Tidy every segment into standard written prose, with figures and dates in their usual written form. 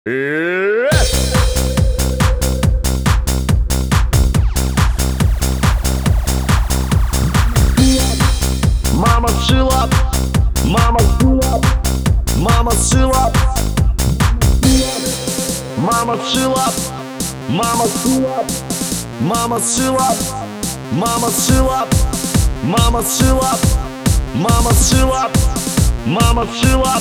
Мама сшила, мама сшила, мама сшила, мама сшила, мама сшила, мама сшила, мама сшила, мама сшила, мама сшила, мама сшила.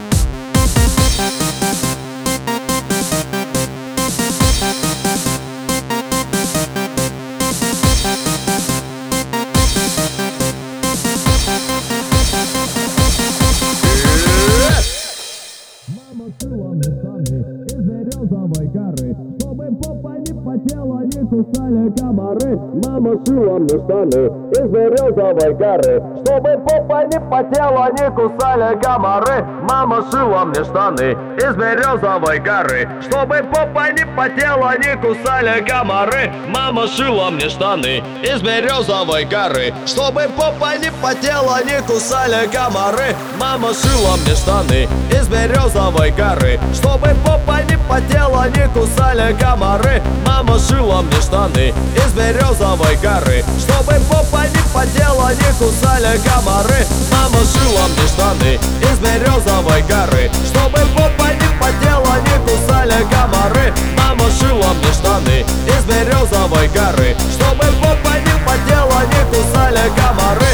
Мама шила мне штаны из березовой коры, чтобы попа не потела, не кусали комары. Мама шила мне штаны из березовой коры, чтобы попа не потела, не кусали комары. Мама шила мне штаны из березовой коры, чтобы попа не потела, не кусали комары. Мама шила мне штаны из березовой коры, чтобы попа не потела, не кусали комары. Мама шила мне штаны из березовой коры, чтобы попа не потела, не кусали комары. Мама шила мне штаны из березовой коры, чтобы попа не потела, не кусали комары. Мама шила мне штаны из березовой коры, чтобы попа не потела, не кусали комары. Мама шила мне штаны из березовой коры, чтобы попа не потела, не кусали комары.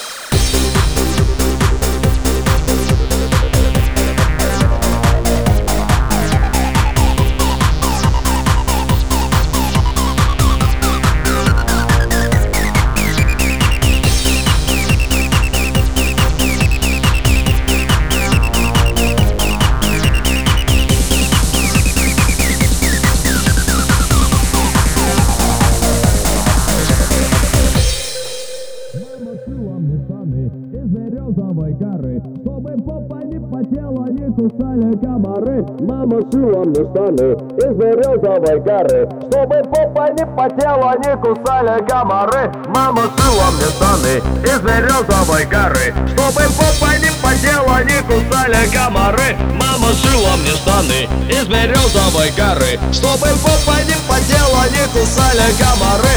Мама шила мне штаны из березовой коры, чтобы попа не потела, не кусали комары. Мама шила мне штаны из березовой коры, чтобы попа не потела, не кусали комары. Мама шила мне штаны из березовой коры, чтобы попа не потела, не кусали комары. Мама шила мне штаны из березовой коры, чтобы попа не потела, не кусали комары.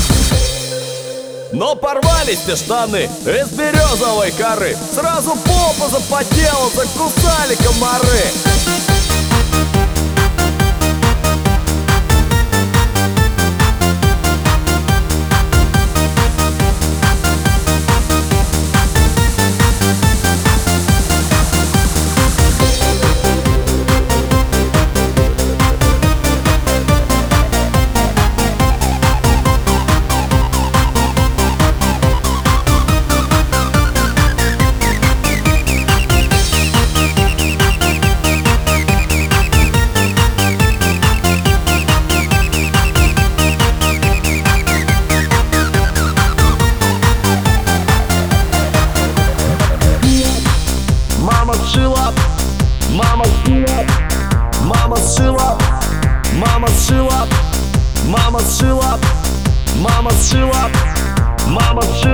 Но порвались те штаны из березовой коры, сразу попа запотела, закусали комары. Мама сшила, мама сшила, мама сшила, мама сшила, мама сшила, мама сшила, мама сшила.